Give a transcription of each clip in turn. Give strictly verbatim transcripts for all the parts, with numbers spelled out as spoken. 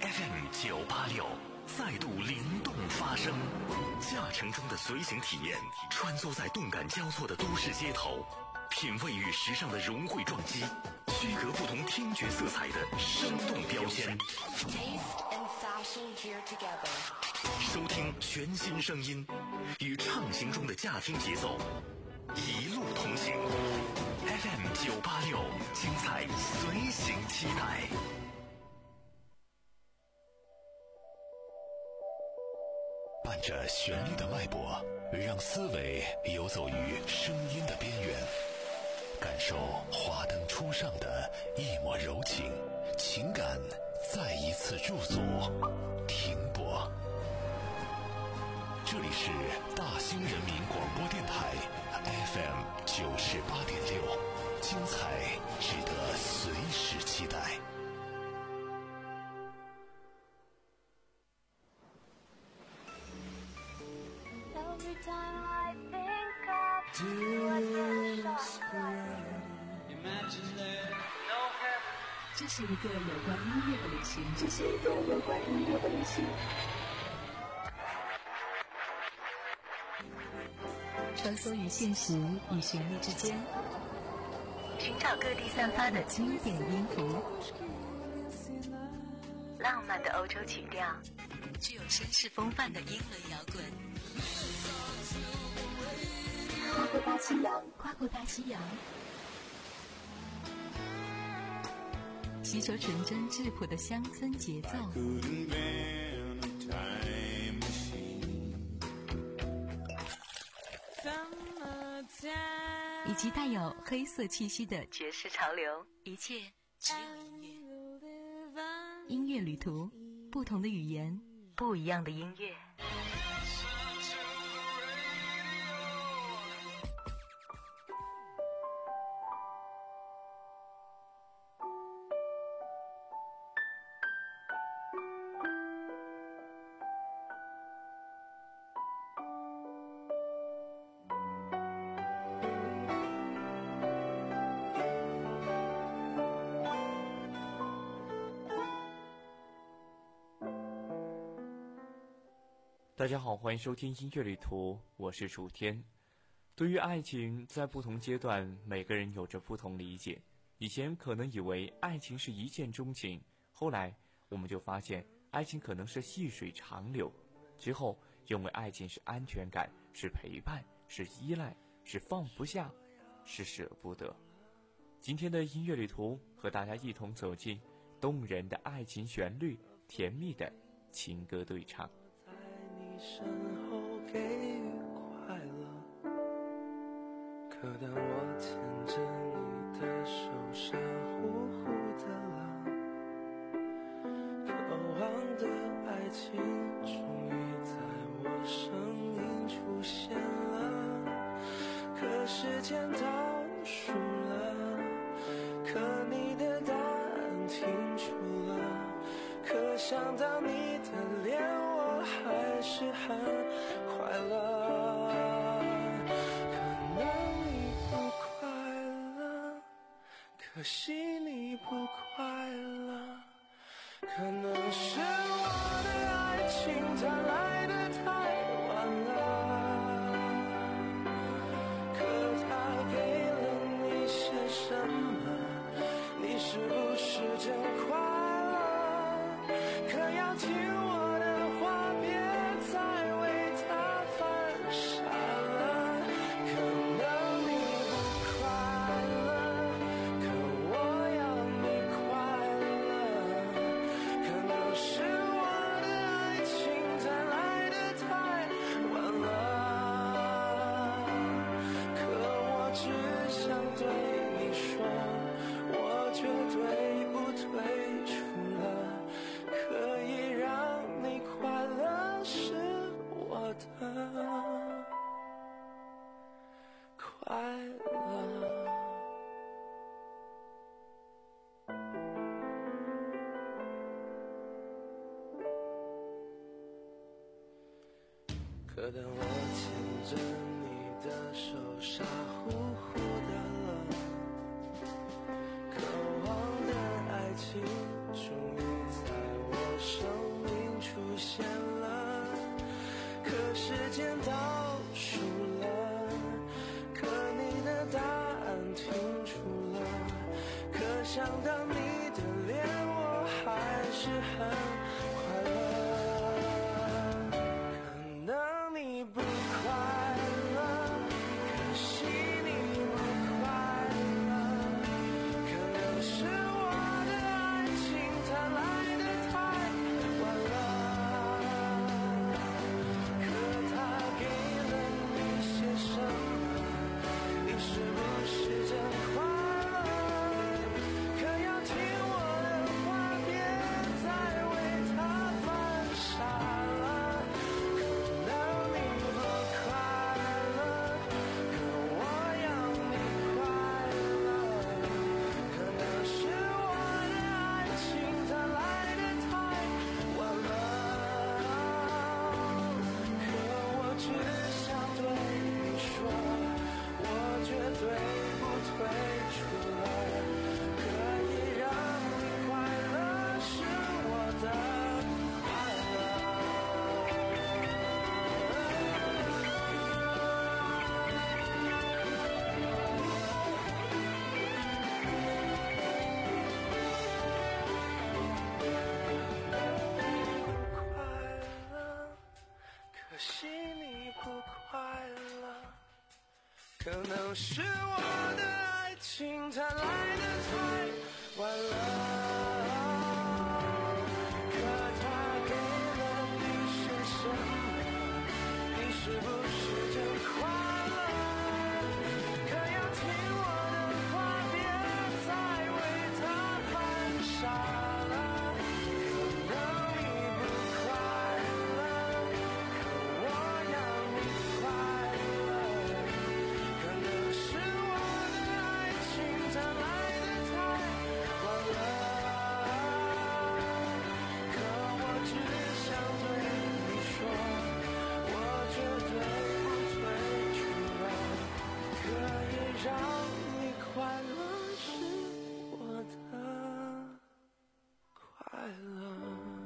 F M 九八六再度灵动发声，驾乘中的随行体验，穿梭在动感交错的都市街头，品味与时尚的融汇撞击，区隔不同听觉色彩的生动标签。收听全新声音，与畅行中的驾听节奏，一路同行。F M 九八六，精彩随行期待。伴着旋律的脉搏，让思维游走于声音的边缘，感受华灯初上的一抹柔情，情感再一次驻足停泊。这里是大兴人民广播电台 F M 九十八点六，精彩值得随时期待。 这是一个有关音乐的旅行，这是一个有关音乐的旅行。穿梭于现实与旋律之间，寻找各地散发的经典音符，浪漫的欧洲曲调，具有绅士风范的英伦摇滚。跨过大西洋，跨过大西洋，吸收纯真质朴的乡村节奏，以及带有黑色气息的爵士潮流，一切只有音乐。音乐旅途，不同的语言，不一样的音乐。 大家好，欢迎收听音乐旅途，我是楚天。对于爱情，在不同阶段，每个人有着不同理解。以前可能以为爱情是一见钟情，后来我们就发现，爱情可能是细水长流。之后，认为爱情是安全感，是陪伴，是依赖，是放不下，是舍不得。今天的音乐旅途，和大家一同走进动人的爱情旋律，甜蜜的情歌对唱。 身后给予快乐，可当我牵着你的手傻乎乎的了，渴望的爱情终于在我生命出现了，可时间倒数了，可你的答案停住了，可想到你的脸我还是很快乐，可能你不快乐，可惜你不快乐，可能是我的爱情它来得太晚了，可它给了你些什么，你是不是真快乐，可要听我的话，别再为他犯傻了，可能你不快乐，可我要你快乐，可能是我的爱情它来得太晚了，可我只想对你说，我绝对不退出了，可以让你快乐是我的快乐。可当我牵着你的手傻乎乎的了，渴望的爱情终于在我身想到你的脸，我还是很快乐。可能你不快乐，可惜你不快乐，可能是我的爱情它来得太晚了，可它给了你些什么？你是不是真快乐？可要听我的话，别再为它犯傻了。可能你不快乐，可我要你快乐。可能是我的爱情它来得太晚了，可我只想对你说，我绝对不退出来，可以让你快乐是我的快乐。不快乐，可惜你不快乐。可能是我的爱情它来得太晚了，可它给了你些什么？你是不是真快乐？可要听我的话，别再为它犯傻了。可能你不快乐，可我要你快乐。可能是我的爱情它来得太晚了，可我只想对你说，我绝对不退出来，可以让你快乐是我的快乐。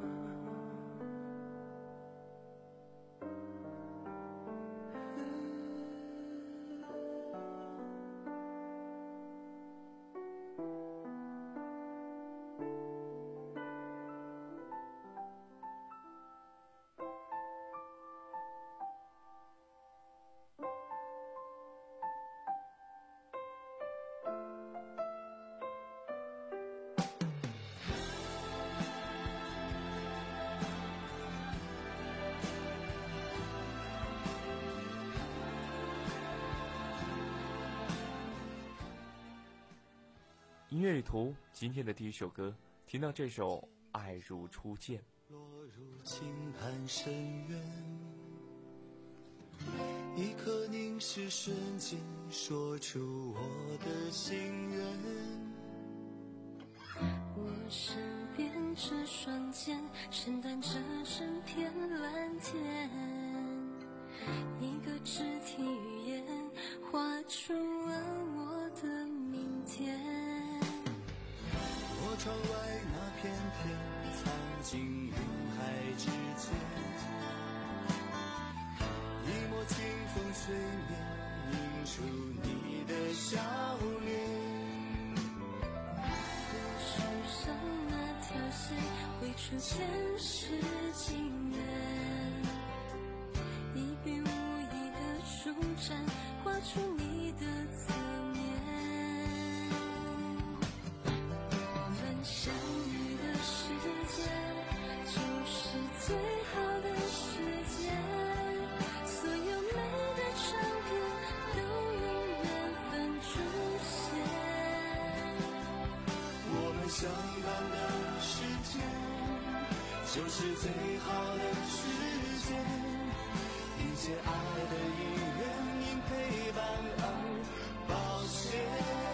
音乐旅途今天的第一首歌，听到这首《爱如初见》。 落入倾潭深渊，一颗凝视瞬间，说出我的心愿。 我身边这双肩，承担着整片蓝天，一个肢体语言，画出了我的明天。 我窗外那片天，藏进云海之间，一抹清风吹面，映出你的笑脸。 手上那条线，绘出前世情缘，一笔无意的舒展，画出你的侧面。相遇的时间，就是最好的时间，所有美的唱片都用缘分出现。 我们相伴的时间，就是最好的时间，一切爱的因缘因陪伴而保鲜。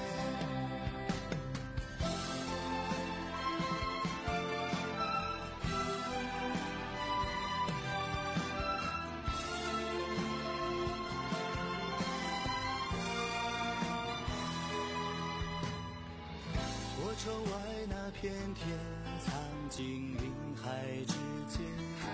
窗外那片天，藏进云海之间，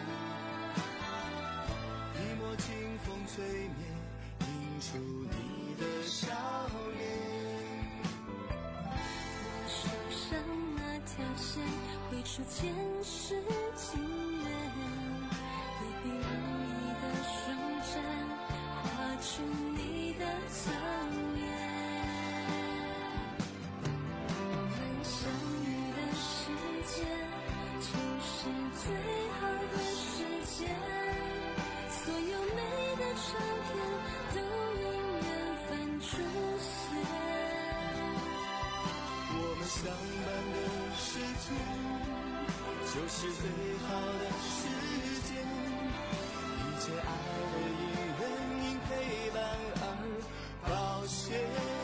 一抹清风吹面，映出你的笑脸。 我手上那条线会出前世情缘，何必如意的双针画出你的侧脸。我们相遇的时间就是最好的时间，所有美的唱片都因缘分出现。 我们相伴的时间就是最好的时间，一切爱的因缘因陪伴而保鲜。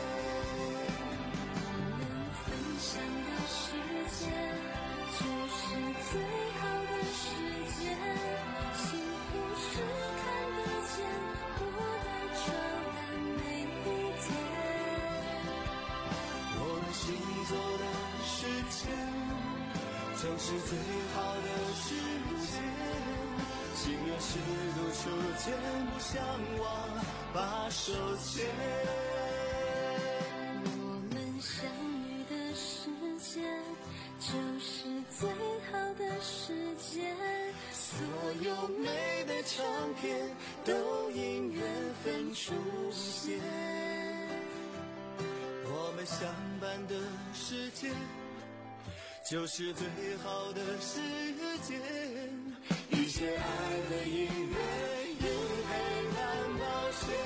能分享的时间就是最好的时间，幸福是看得见不带皱的每一天。 我们行走的时间就是最好的时间，情愿是路初见，不相忘把手牵。 我们相遇的时间就是最好的时间， 所有美的唱片都因缘分出现。我们相伴的时间就是最好的时间，一切爱的因缘因陪伴保鲜。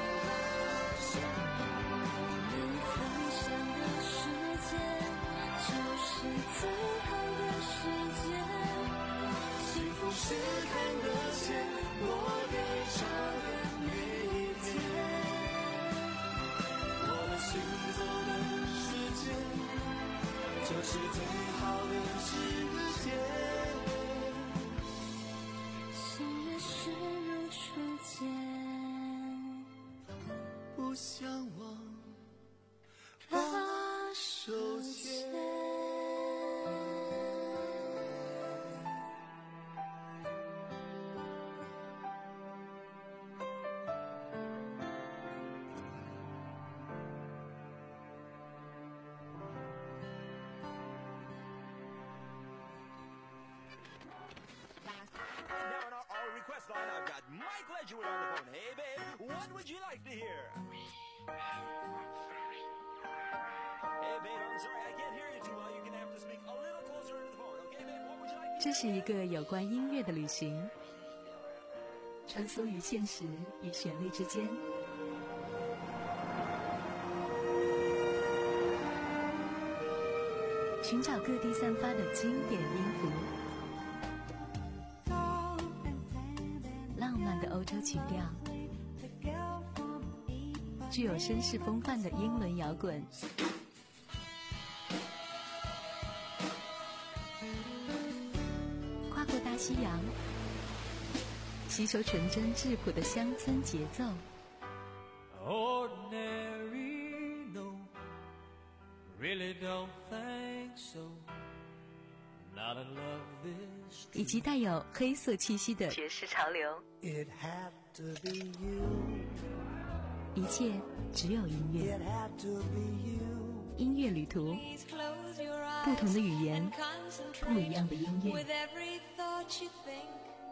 我们分享的时间就是最好的时间， 幸福是看得见我给照的每一天。我们行走的时间就是最好的时间， 心愿是如初见， 不相忘把手牵。 Now on our, our request line, I've got Mike Ledgwood on the phone. Hey, babe, what would you like to hear? Hey, babe, I'm sorry, I can't hear you too well. You're gonna have to speak a little closer to the phone, okay, babe? What would you like to 这是一个有关音乐的旅行，穿梭于现实与旋律之间。寻找各地散发的经典音符，浪漫的欧洲曲调，具有绅士风范的英伦摇滚，跨过大西洋，吸收纯真质朴的乡村节奏。 Ordinary, no, really don't think so. Not in love this 以及带有黑色气息的爵士潮流， It had to be you, 一切只有音乐。 it had to be you. 音乐旅途， Please close your eyes 不同的语言 and， concentrate 不一样的音乐。 with every thought you think.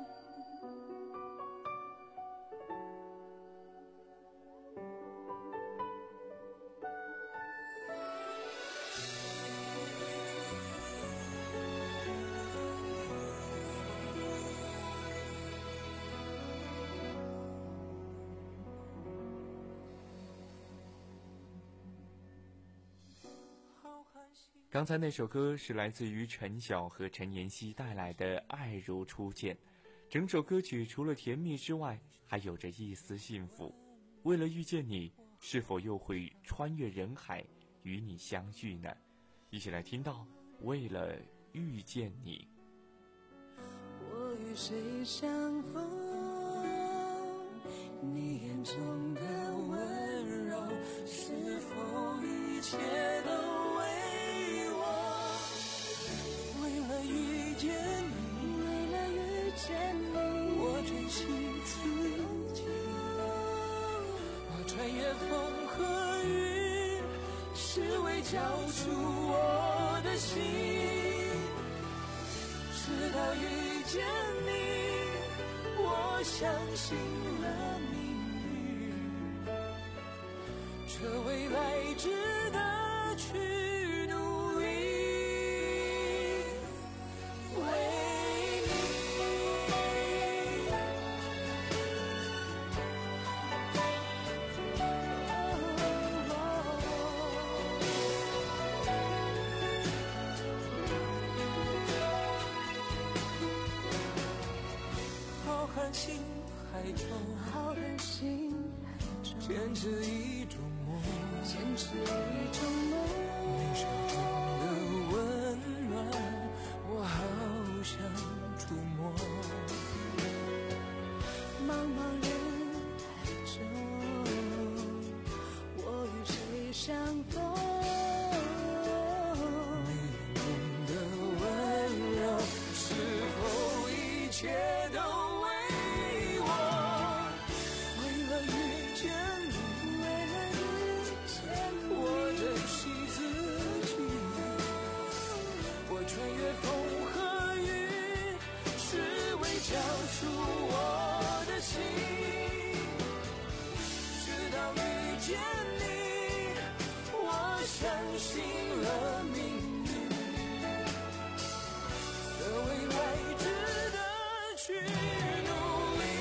How 好可惜。 刚才那首歌是来自于陈晓和陈妍希带来的《爱如初见》，整首歌曲除了甜蜜之外，还有着一丝幸福。为了遇见你，是否又会穿越人海与你相遇呢？一起来听到《为了遇见你》。 我与谁相逢？你眼中的温柔，是否一切都为我？为了遇见你，为了遇见你，我珍惜自己，我穿越风和雨， 只为交出我的心。直到遇见你，我相信了命运，这未来值得去努力。心海中， 浩瀚星海中， 坚持一种梦， 坚持一种梦。 你手中的温暖，我好想触摸。 茫茫人海中，我与谁相逢？ 你眼中的温柔，是否一切都？交出我的心，直到遇见你，我相信了命运，这未来值得去努力。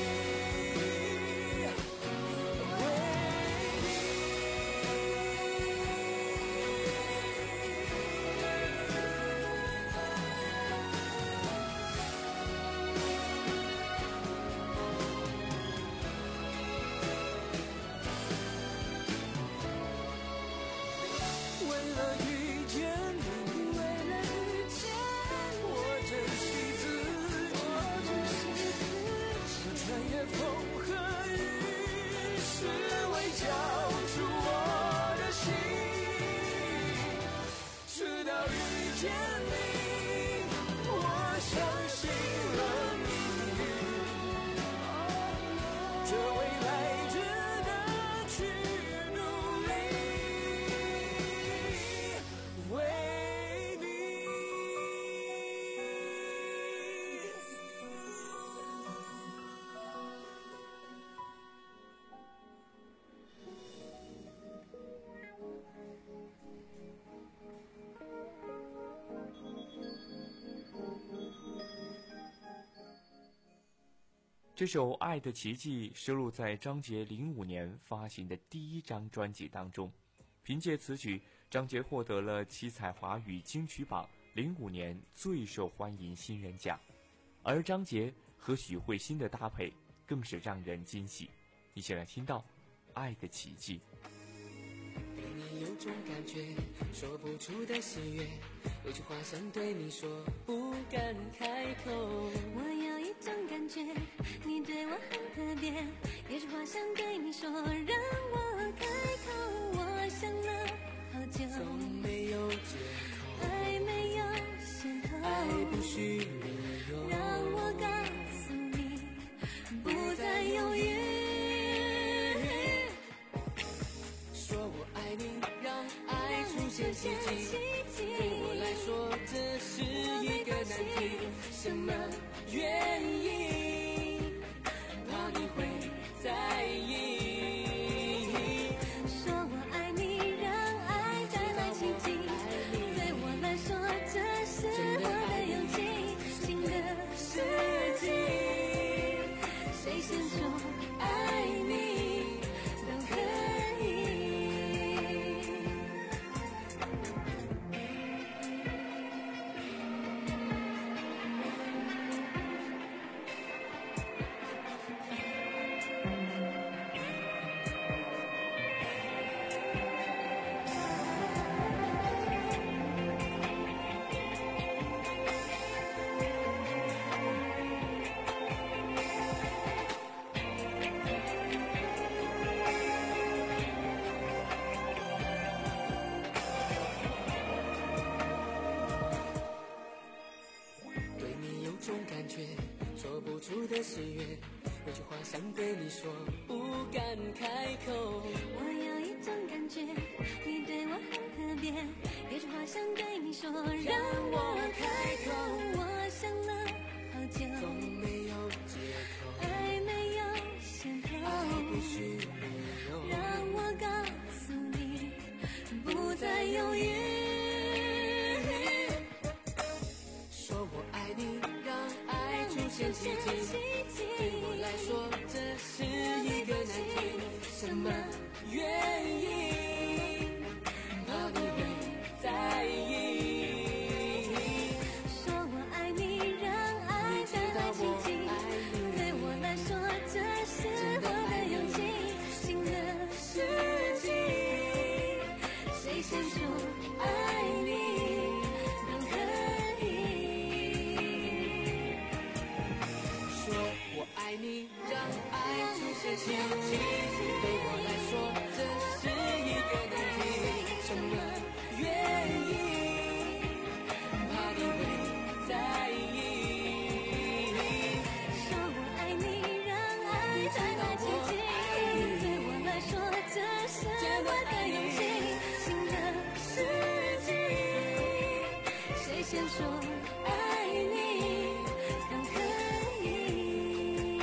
这首《爱的奇迹》收录在张杰零五年发行的第一张专辑当中。凭借此曲，张杰获得了七彩华语金曲榜零五年最受欢迎新人奖。而张杰和许慧欣的搭配更是让人惊喜。一起来听到《爱的奇迹》。 对你有种感觉，说不出的喜悦，有句话想对你说，不敢开口。 我有一种感觉，你对我很特别，有句话想对你说，让我开口。我想了好久， 从没有借口， 爱没有先后， 爱不需理由， 让我告诉你，不再犹豫。 说我爱你，让爱出现奇迹，对我来说这是一个难题。什么原因怕你会在意？ 说我爱你，让爱带来奇迹，对我来说这是我的勇气。新的世纪，谁先说爱你都可以。 说不出的喜悦，有句话想对你说，不敢开口。 我有一种感觉， 觉，你对我很特别，有句话想对你说，让我开口。我想了好久， 总没有借口， 爱没有先后， 爱不需理由， 让我告诉你，不再犹豫。 说我爱你，让爱出现奇迹，对我来说这是一个难题。什么原因？怕你会在意。 说我爱你，让爱带来奇迹，对我来说这是我的勇气。新的世纪，谁先说爱你都可以。 说我爱你，让爱出现奇迹，对我来说这是一个难题。什么原因？怕你会在意。 说我爱你，让爱带来奇迹，对我来说这是我的勇气。新的世纪，谁先说爱你都可以。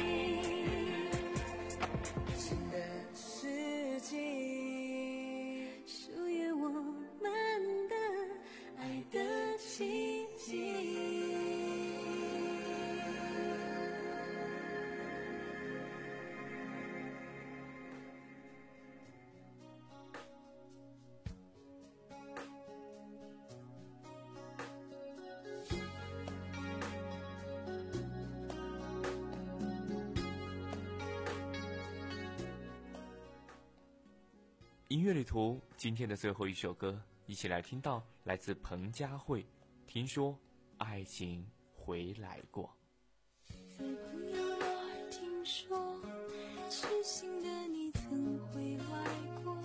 新的世纪， 属于我们的爱的奇迹。 音乐旅途今天的最后一首歌，一起来听到来自彭佳慧，听说爱情回来过。 在朋友那儿听说，痴心的你曾回来过，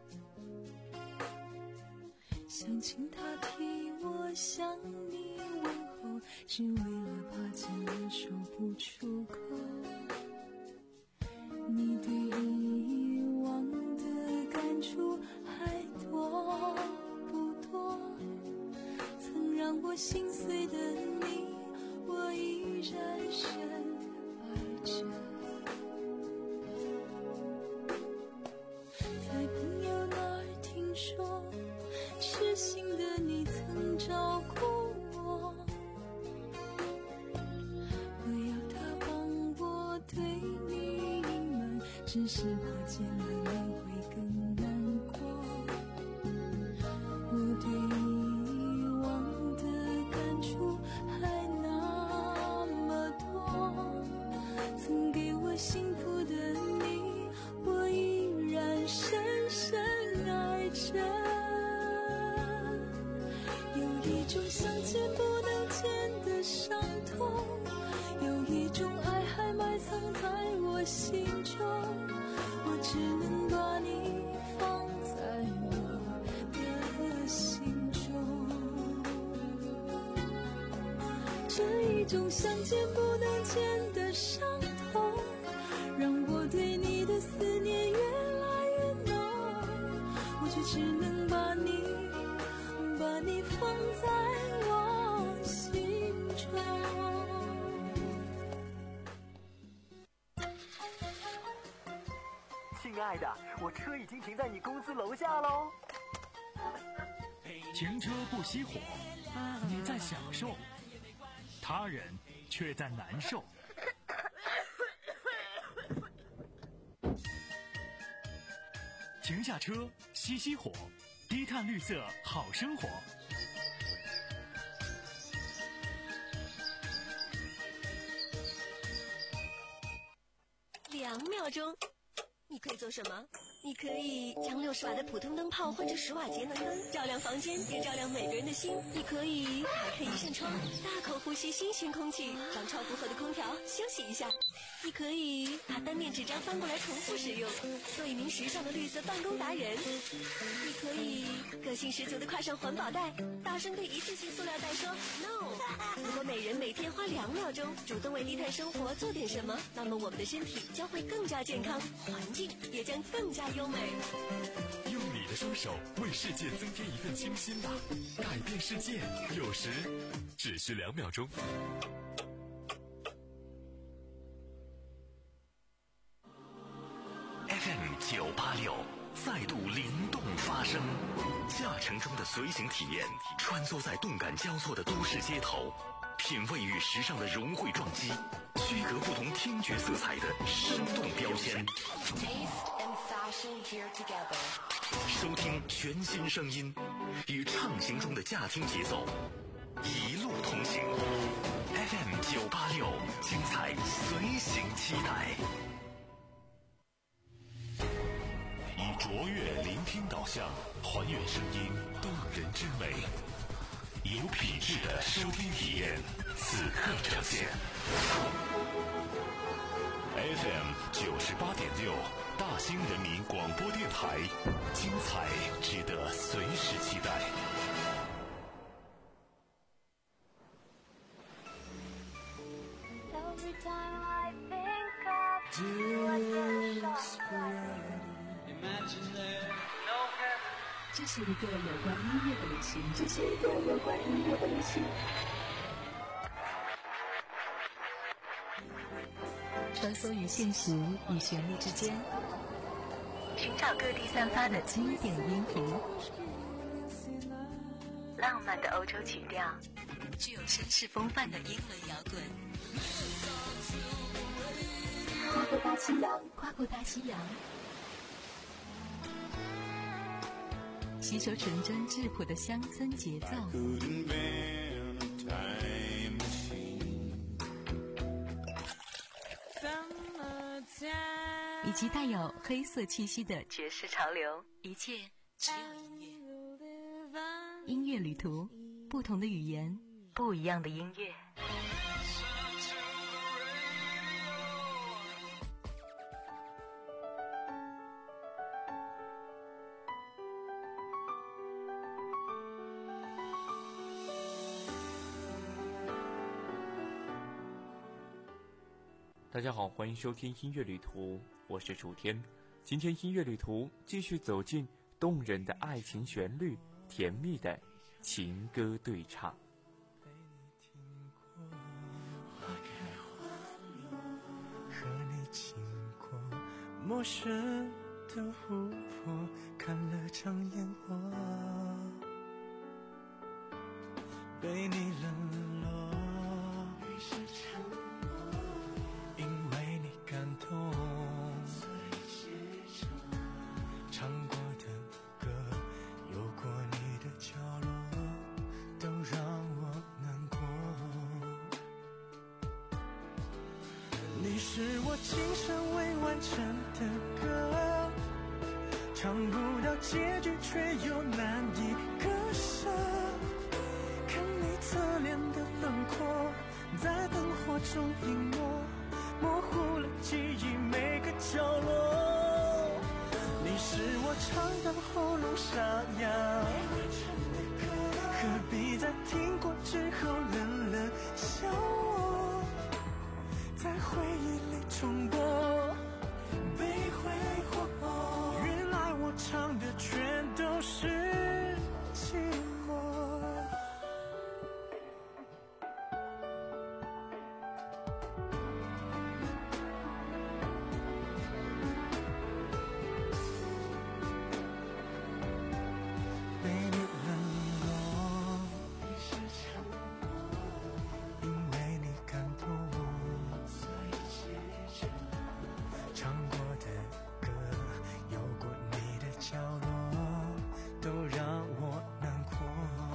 想请他替我向你问候，是为了怕见了说不出口。你对以往的感触还多不多？曾让我心碎的你，我依然深爱着。在朋友那儿听说，痴心的你曾照顾我，不要他帮我对你隐瞒，只是怕见了你会更难过。我对以往的感触还那么多，曾给我幸福的你，我依然深深爱着。有一种想见不能见的伤痛，有一种爱还埋藏在我心中，我只能把你放在我的心中。这一种想见不能见的伤痛，让我对你的思念越来越浓，我却只能把你把你放在我心中。 亲爱的，我车已经停在你公司楼下喽。 停车不熄火，你在享受，他人却在难受。停下车，熄熄火，低碳绿色好生活。 两秒钟，你可以做什么？你可以将六十瓦的普通灯泡换成十瓦节能灯，照亮房间，也照亮每个人的心。你可以打开一扇窗，大口呼吸新鲜空气，让超负荷的空调休息一下。你可以把单面纸张翻过来重复使用，做一名时尚的绿色办公达人。你可以个性十足的挎上环保袋，大声对一次性塑料袋说 no。如果每人每天花两秒钟主动为低碳生活做点什么，那么我们的身体将会更加健康，环境也将更加优美。 用你的的双手为世界增添一份清新吧。改变世界，有时只需两秒钟。F M 九八六再度灵动发声，驾乘中的随行体验，穿梭在动感交错的都市街头，品味与时尚的融汇撞击，区隔不同听觉色彩的生动标签。收听全新声音，与畅行中的驾听节奏，一路同行。F M 九八六，精彩随行期待。以卓越聆听导向，还原声音动人之美，有品质的收听体验，此刻呈现。F M 九十八点六，大兴人民广播电台，精彩值得随时期待。 这是一个有关音乐的旅行，这是一个有关音乐的旅行。穿梭于现实与旋律之间，寻找各地散发的经典音符，浪漫的欧洲曲调，具有绅士风范的英伦摇滚。跨过大西洋，跨过大西洋，吸收纯真质朴的乡村节奏。以及带有黑色气息的爵士潮流，一切只有音乐。音乐旅途，不同的语言，不一样的音乐。 大家好，欢迎收听音乐旅途，我是楚天。今天音乐旅途继续走进动人的爱情旋律，甜蜜的情歌对唱。 和你经过陌生的湖泊，看了场烟火，被你冷落，于是沉默，因为你感动，所以写成唱过的歌，有过你的角落，都让我难过。你是我今生未完成的歌，唱不到结局却又难以割舍，看你侧脸的轮廓在灯火中隐没，模糊了记忆每个角落。你是我唱到喉咙沙哑，何必在听过之后冷冷笑我，在回忆里重播，被挥霍。原来我唱的全都是寂寞。被你冷落，于是沉默，因为你感动，所以写成唱过的歌，有过你的角落，都让我难过。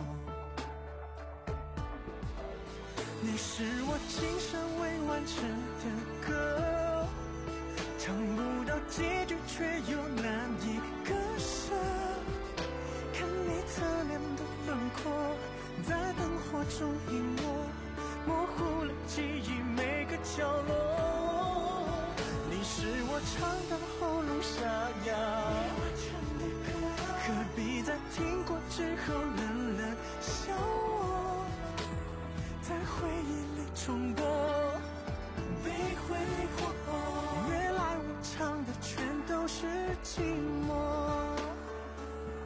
你是我今生未完成的歌，唱不到结局却又难以割舍，看你侧脸的轮廓在灯火中隐没，模糊了记忆每个角落。你是我唱到喉咙沙哑，何必在听过之后冷冷笑我，在回忆里重播，被挥霍。原来我唱的全都是寂寞。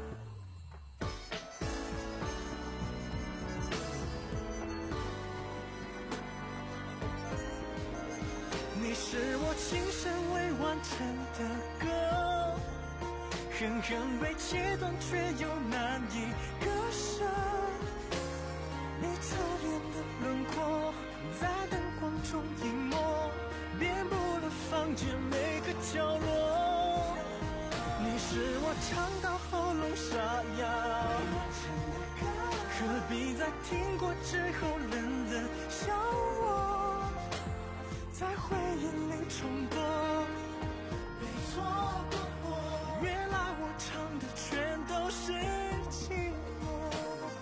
是我今生未完成的歌，狠狠被切断却又难以割舍。你侧脸的轮廓在灯光中隐没，遍布了房间每个角落。你是我唱到喉咙沙哑，何必在听过之后冷冷笑我，在回忆里重播，被错过我。原来我唱的全都是寂寞。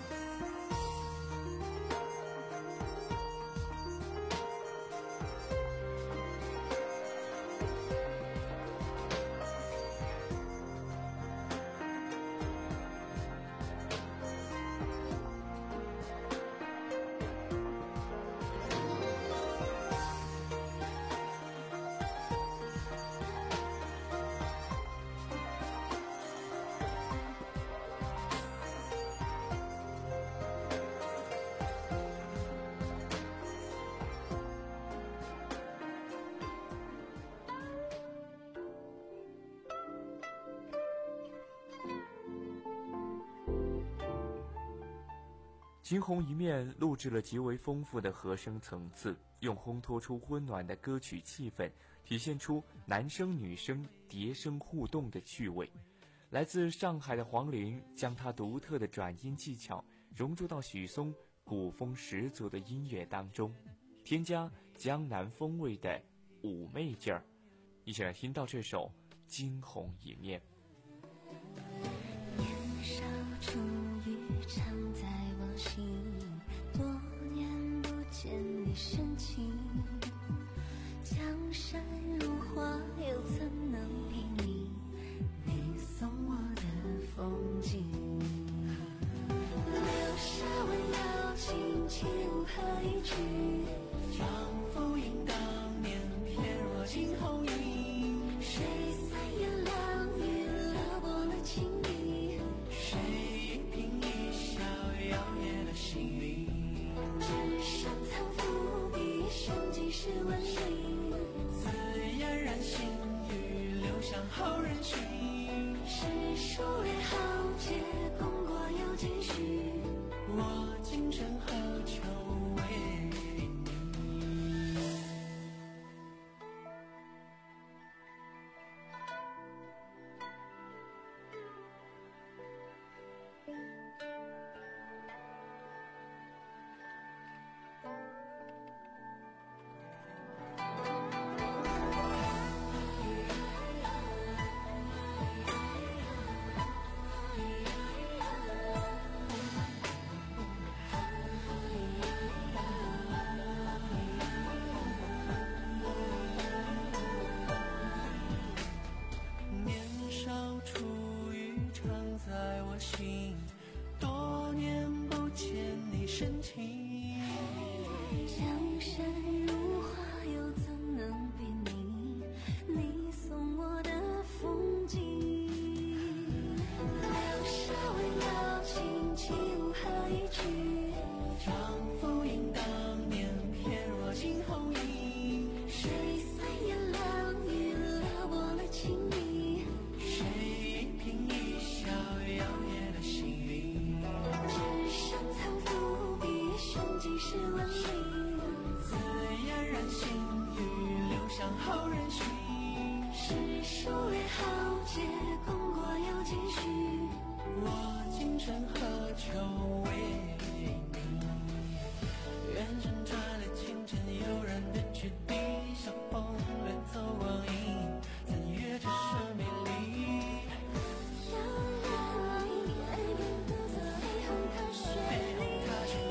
惊鸿一面录制了极为丰富的和声层次，用烘托出温暖的歌曲气氛，体现出男声女声叠声互动的趣味。来自上海的黄龄将她独特的转音技巧融入到许嵩古风十足的音乐当中，添加江南风味的妩媚劲儿。一起来听到这首《惊鸿一面》。 年少初遇常在我心，多年不见你深情，江山如画，又怎能比拟你送我的风景？留下温柔轻轻和一句， 仿佛应当年翩若惊鸿影， 谁三言两语撩拨了情意， 谁一颦一笑摇曳了心灵。 纸上藏伏笔，瞬即是文理， 自嫣然心语，流向后人寻。 是数列豪杰，功过有几许？ 我今生何求为你？多年不见你深情， 江山如画，又怎能比拟你送我的风景？留下温柔轻轻和一句， 仿佛应当年翩若惊鸿影， 谁三言两语撩拨了情意， 谁一颦一笑摇曳了心灵。 纸上藏伏笔，瞬即是文理， 自嫣然心语，流向后人寻。 是数列豪杰，功过有几许？ 我今生何求为你？远山传来清晨悠然的曲笛，小风掠走光阴，怎约这是美丽？ 遥远离，爱变得绯红踏水里，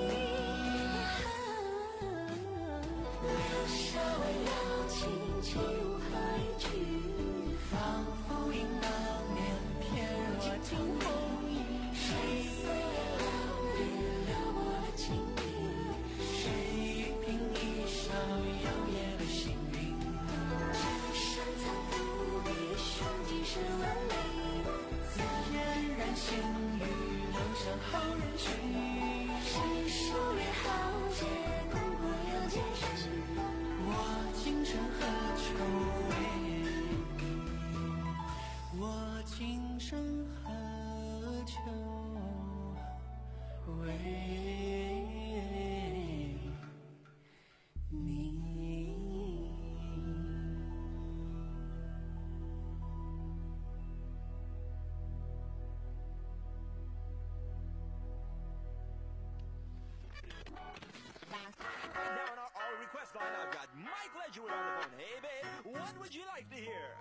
留下温柔轻轻和一句， 仿佛应当年翩若惊鸿影， 谁三言两语撩拨了情意， 谁一颦一笑摇曳了心灵。 纸上藏伏笔，瞬即是文理， 自嫣然心语，流向后人寻。 是数列豪杰，功过有几许？ 我今生何求 to hear.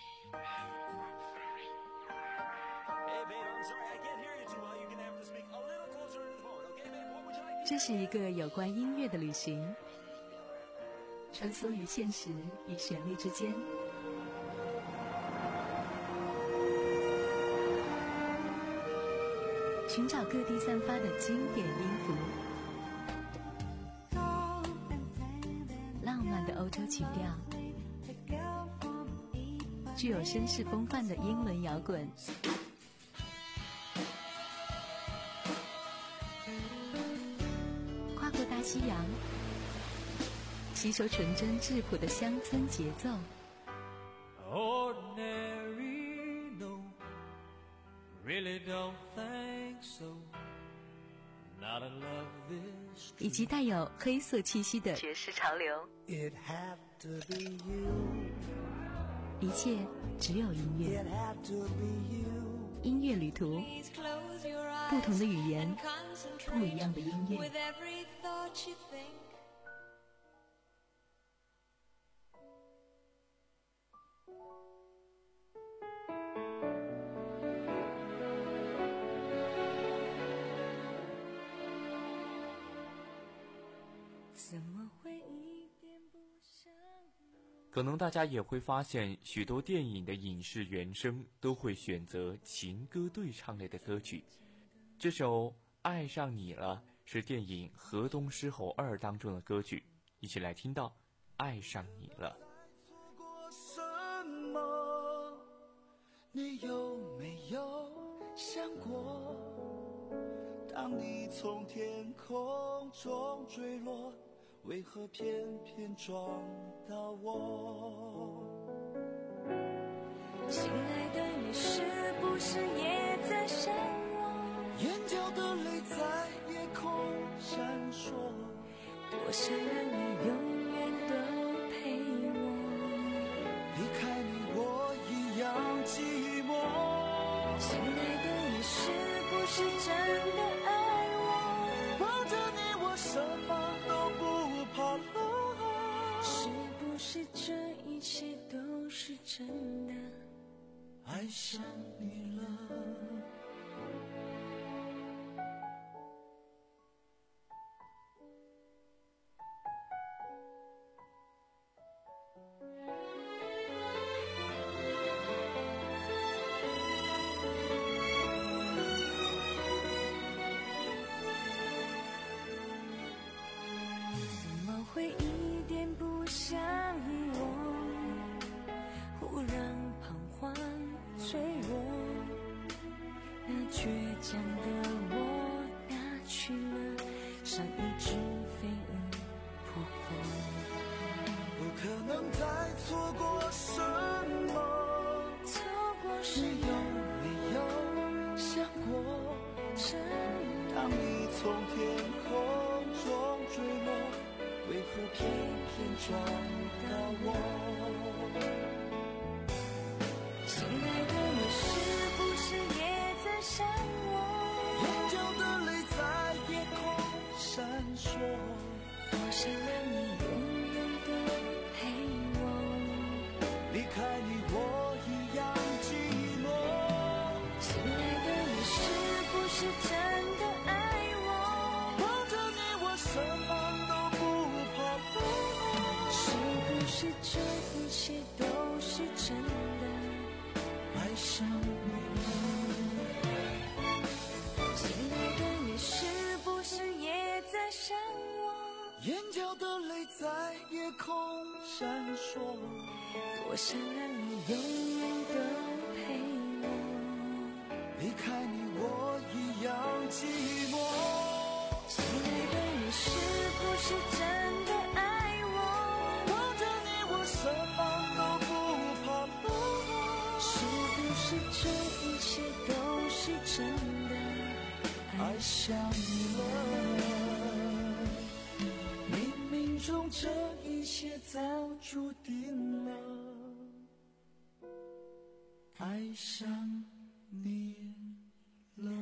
Hey, babe, I'm sorry, I can't hear you too well. You're gonna have to speak a little closer to the phone, okay, babe? What would you like? 这是一个有关音乐的旅行，穿梭于现实与旋律之间。寻找各地散发的经典音符，浪漫的欧洲情调，具有绅士风范的英伦摇滚，跨过大西洋，吸收纯真质朴的乡村节奏。 Ordinary, no, really don't think so. Not in love this 以及带有黑色气息的爵士潮流。 It have to be you. 一切只有音乐。 It have to be you. 音乐旅途，不同的语言，不一样的音乐。 With every thought you think. Some 可能大家也会发现，许多电影的影视原声都会选择情歌对唱类的歌曲。这首《爱上你了》是电影《河东狮吼二》当中的歌曲，一起来听到《爱上你了》。 错过什么？你有没有想过？当你从天空中坠落，为何偏偏撞到我？ 亲爱的，你是不是也在想我？ 眼角的泪在夜空闪烁， 多想让你永远都陪我。 离开你我一样寂寞。 亲爱的，你是不是真的爱我？ 抱着你我什么都不怕了。 是不是这一切都是真的？ 爱上你了。 怎么会一点不像我？忽然彷徨脆弱，那倔强的我拿去了像一只飞蛾扑火。 不可能再错过什么？ 错过什你有么？ 没有想过？ 真当你从天空中坠落，为何偏偏撞到我？ 亲爱的，你是不是也在想我？ 眼角的泪在夜空闪烁， 多想让你永远都陪我。 离开你我一样寂寞。 亲爱的，你是不是真的爱我？ 抱着你我什么都不怕了。 是不是这一切都是真的？ 爱上你了。 亲爱的，你是不是也在想我？ 眼角的泪在夜空闪烁， 多想让你永远都陪我。 离开你我一样寂寞。 亲爱的，你是不是真的爱我？ 抱着你我什么都不怕了。 是不是这一切都是真的？ 爱上你了，冥冥中这一切早注定了。爱上你了。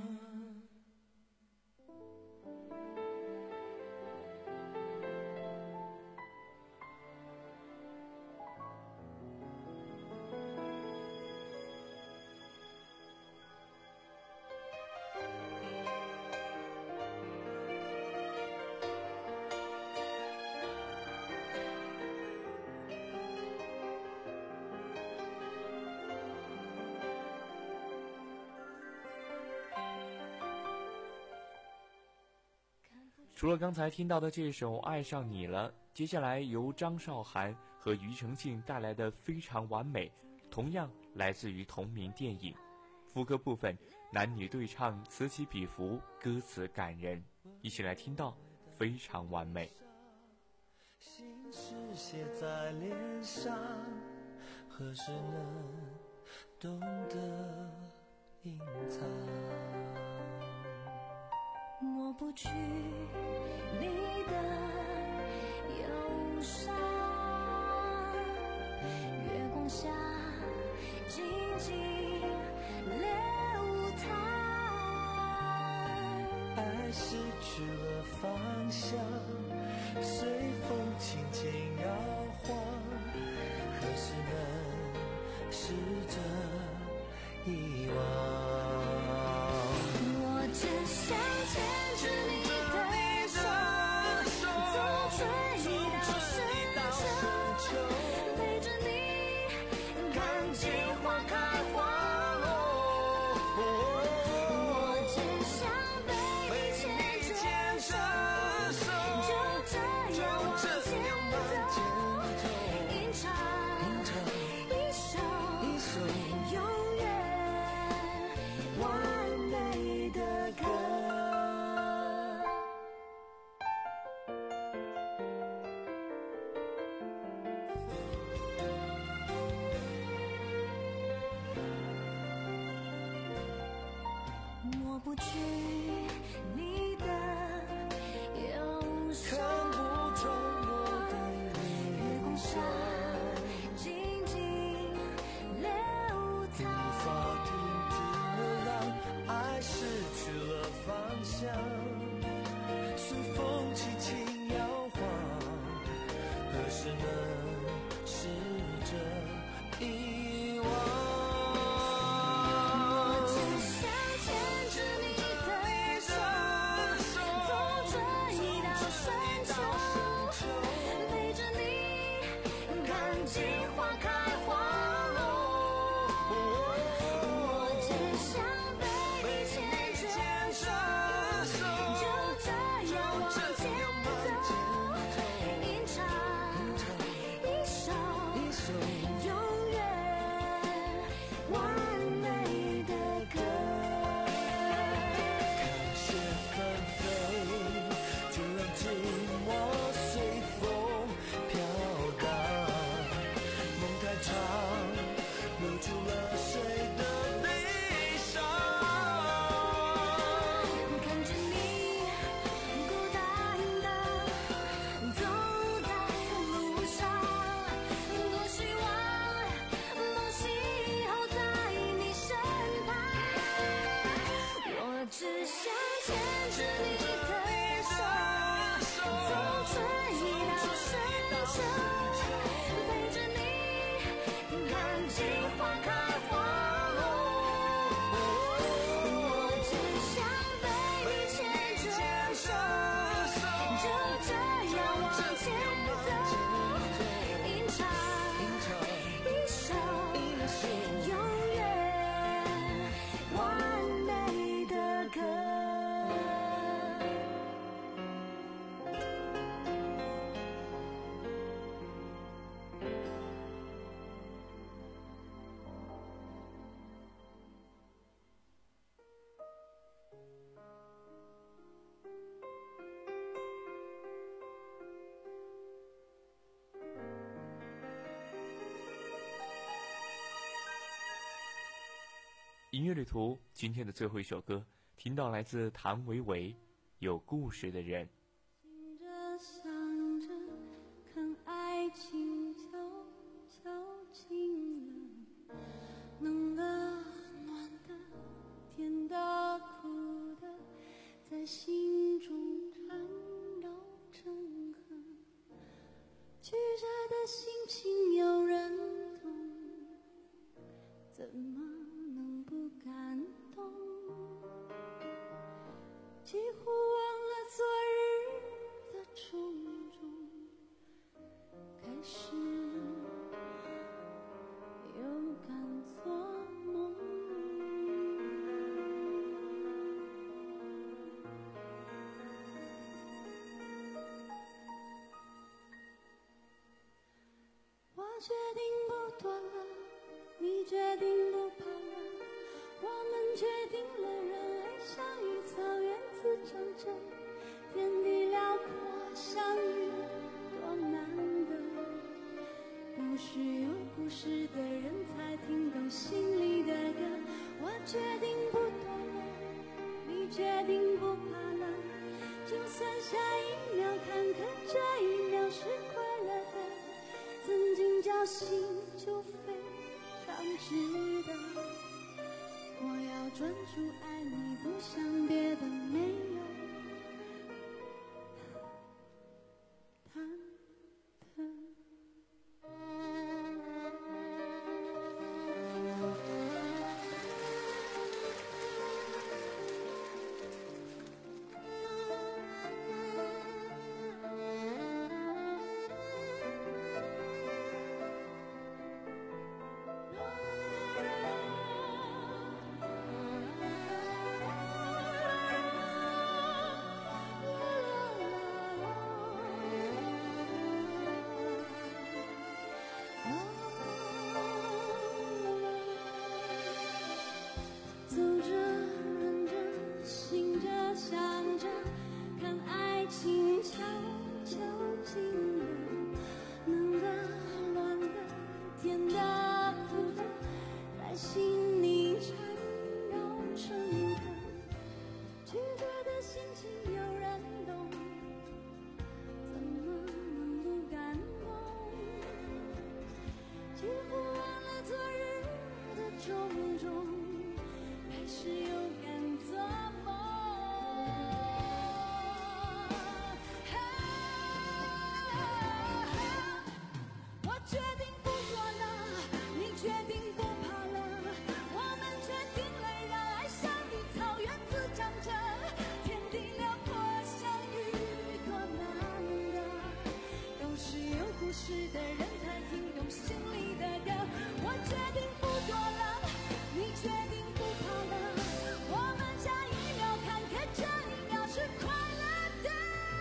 除了刚才听到的这首《爱上你了》，接下来由张韶涵和庾澄庆带来的《非常完美》，同样来自于同名电影。副歌部分男女对唱，此起彼伏，歌词感人，一起来听到《非常完美》。 心事写在脸上，何时能懂得隐藏？ 抹不去你的忧伤，月光下静静流淌， 爱失去了方向，随风轻轻摇晃，何时能试着遗忘？ 我只想牵着你的手，从春到深秋，陪着你看见花开花落。我只想被你牵着手，就这样往前走，吟唱一首永远完美的歌。抹不去你的忧伤， 看不穿我的月光下静静流无淌， 法停止让爱失去了方向，随风轻轻摇晃，何时能试着遗忘？ 我只想牵着你的手，从春到深秋，陪着你看见花开花落。我只想被你牵着手，就这样往前走，吟唱一首永远完美的歌。 看雪纷飞，就让寂寞随风飘荡。梦太长，留住了谁的悲伤？ 看着你孤单地走在路上，多希望梦醒后在你身旁。我只想牵着你的手，从春到深秋，陪着你看见花开花落。我只想被你牵着手，就这样往前走，吟唱一首永远完美的歌。 音乐旅途今天的最后一首歌，听到来自谭维维《有故事的人》。 醒着想着，看爱情悄悄进了，冷的、暖的、甜的、苦的，在心中缠绕成河。曲折的心情有人懂，怎么能不感动？几乎忘了昨日的种种，开始又敢做梦。 决定不躲了，你决定不怕了，我们决定了，人类相遇，草原滋长着，天地辽阔，相遇多难得。有时有故事的人才听懂心里的歌。我决定不躲了，你决定不怕了，就算下一秒坎坷，这一秒是快乐的。曾经侥幸就非常值得。我要专注爱你，不想别的没有忐忑。走着，忍着，醒着，想着，看爱情悄悄进了，冷的，暖的，甜的，苦的，在心里缠绕成河。曲折的心情有人懂，怎么能不感动？几乎忘了昨日的种种，还是有敢做梦。我决定不躲了，你决定不怕了，我们决定了，让爱像绿草原滋长着，天地辽阔，相遇多难得。都是有故事的人才听懂心里的歌。我决定不躲了，你决定不怕了，我们下一秒坎坷，这一秒是快乐的。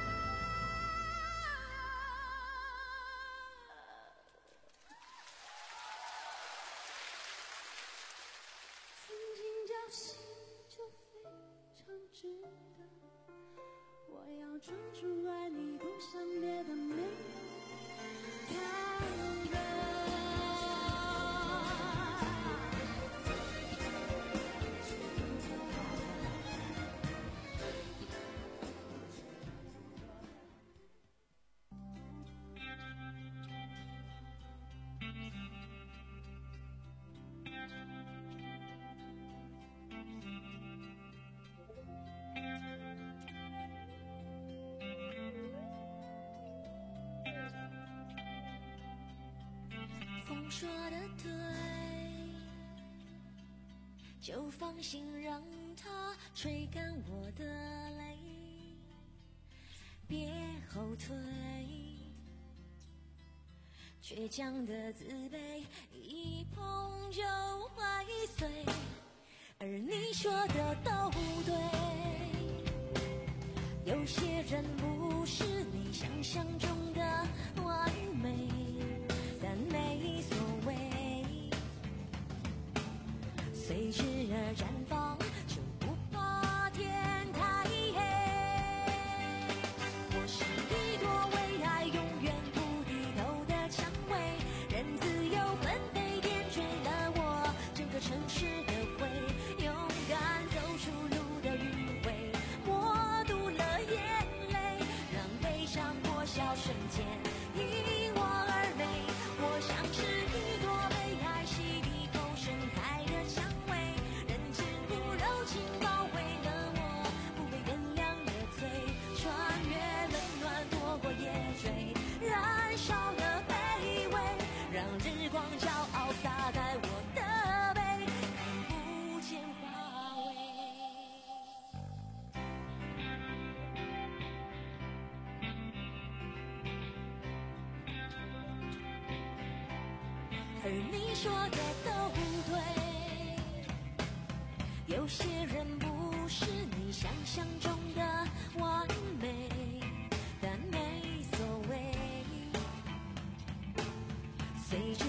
曾经侥幸就非常值得。我要专注爱你，不想别的没有忐忑。 风说的对，就放心让它吹干我的泪，别后退，倔强的自卑一碰就会碎，而你说的都对，有些人不是你想象中的完美，但没所谓，随之而绽放，就不怕天太黑。我是一朵为爱永远不低头的蔷薇，任自由纷飞点缀了我整个城市的灰，勇敢走出路的迂回，默读了眼泪，让悲伤破晓瞬间因我而美。我像是一朵被爱洗涤后盛开的蔷薇，任自古柔情包围了我不被原谅的罪，穿越冷暖，躲过夜追，燃烧了卑微，让日光骄傲洒在我的背，看不见花蕊。而你说的都对，有些人不是你想象中的完美，但没所谓，随着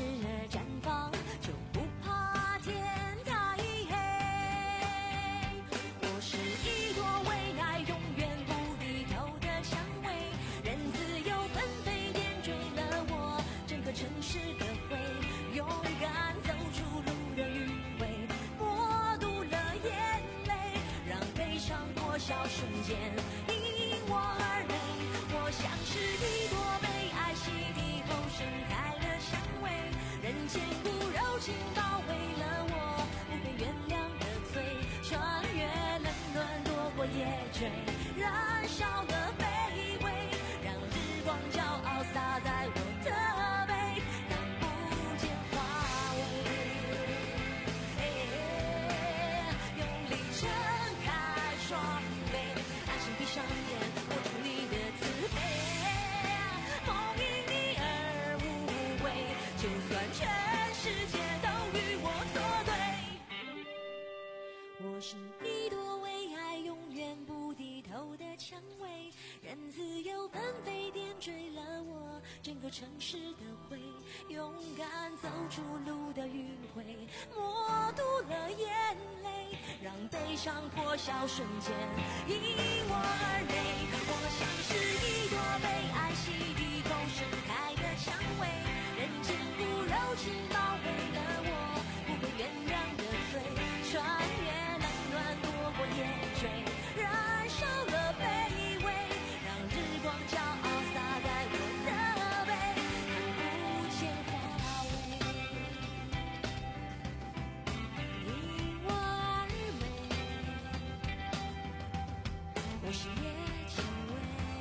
傲洒在我的背，看不见花蕊。用力撑开双臂，安心闭上眼，握住你的慈悲，梦因你而无悔，就算全世界都与我作对。我是一朵为爱永远不低头的蔷薇，任自由纷飞点缀了我整个城市的灰，勇敢走出路的迂回，默读了眼泪，让悲伤破晓瞬间因我而美。我像是一朵被爱洗涤后盛开的蔷薇，人间不柔情包围了我，不会原谅的罪，穿越冷暖躲过夜追，燃烧了卑微，让日光骄傲洒在我的背，看不见花蕊，因我而美。我是叶蔷薇。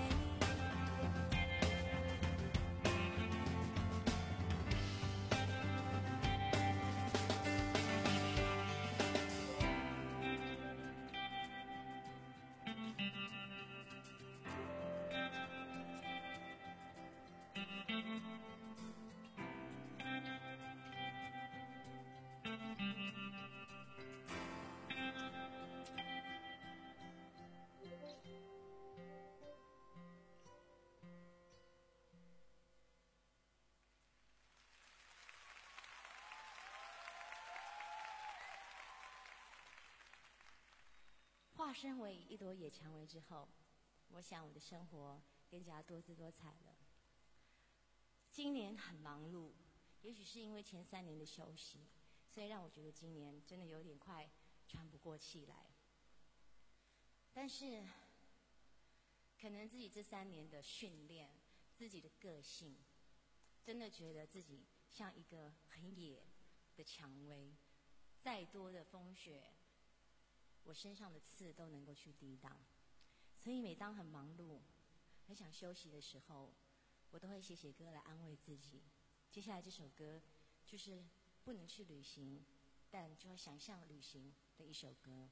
化身为一朵野蔷薇之后，我想我的生活更加多姿多彩了。今年很忙碌，也许是因为前三年的休息，所以让我觉得今年真的有点快喘不过气来。但是，可能自己这三年的训练，自己的个性，真的觉得自己像一个很野的蔷薇，再多的风雪，我身上的刺都能够去抵挡。所以每当很忙碌、很想休息的时候，我都会写写歌来安慰自己。接下来这首歌就是不能去旅行，但就会想象旅行的一首歌。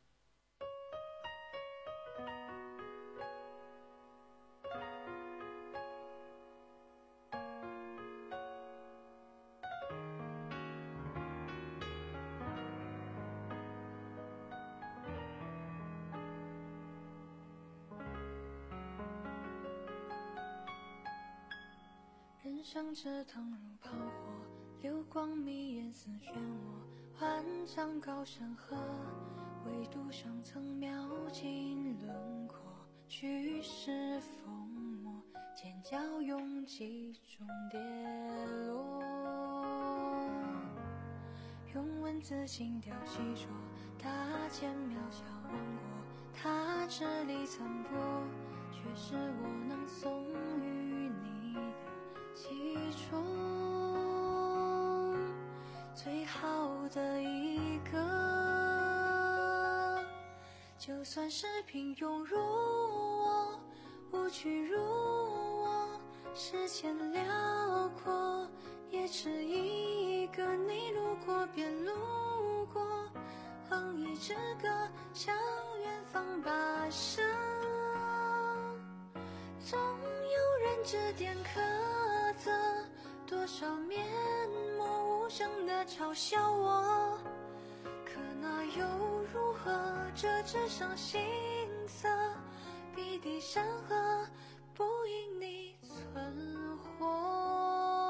人生这趟如炮火，流光迷眼似漩涡，万丈高山河，唯独上层描尽轮廓，去世风魔，尖叫拥挤中跌落，用文字轻调细说，大剑渺小王国，他支离残破，却是我能送与你的其中最好的一个。就算是平庸如我，无趣如我，视线辽阔，也只一个你路过便路过，哼一支歌向远方跋涉，总有人指点苛责，多少面目无声地嘲笑我，可那又如何？这只剩心色，笔底山河不因你存活。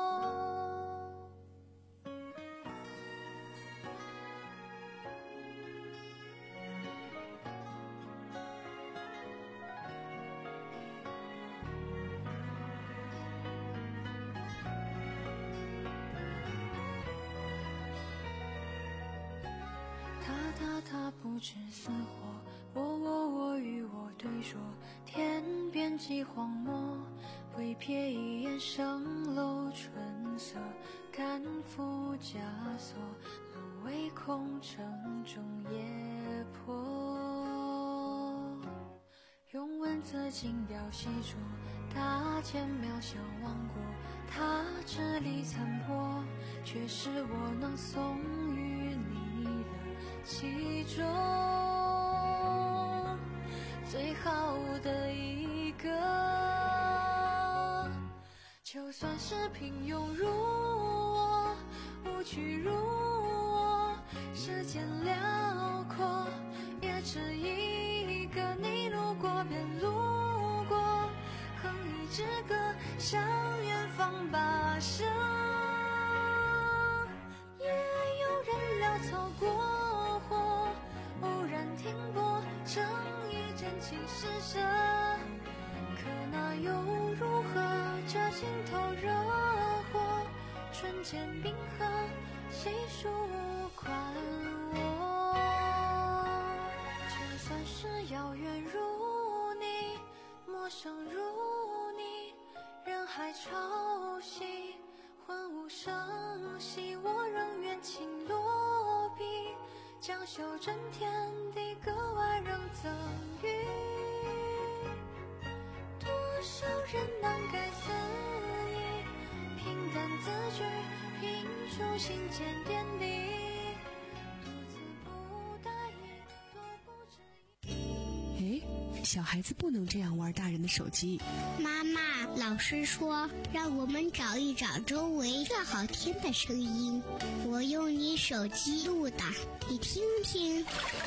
他不知死活，我我我与我对说，天边际荒漠，唯瞥一眼生楼春色，赶赴枷锁，沦为空城中夜泊。 用文字精雕细琢，搭建渺小王国。它支离残破，却是我能送予你的其中最好的一个。就算是平庸如我，无趣如我，世间辽阔，也只一个你路过便路过，哼一支歌向远方跋涉。也有人潦草过火，偶然停泊成一阵情施舍，可那又如何？这心头热火，瞬间冰河，细数宽我。就算是遥远如你，陌生如你，人海潮汐，欢无声息，我仍愿倾落笔，将修真天地格外仍赠予。多少人难改思议，平淡字句，拼出心间点滴，独自不大意，多不值一。哎，小孩子不能这样玩大人的手机。 妈妈，老师说让我们找一找周围最好听的声音，我用你手机录的，你听听。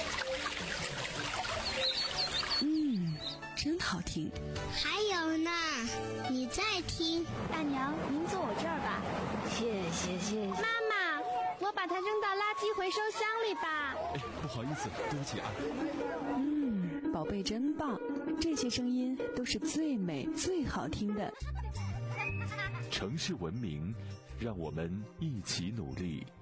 嗯，真好听。 还有呢，你再听。 大娘，您坐我这儿吧。 谢谢谢谢。 妈妈，我把它扔到垃圾回收箱里吧。 哎，不好意思，对不起啊。 嗯，宝贝真棒，这些声音都是最美最好听的。 城市文明，让我们一起努力。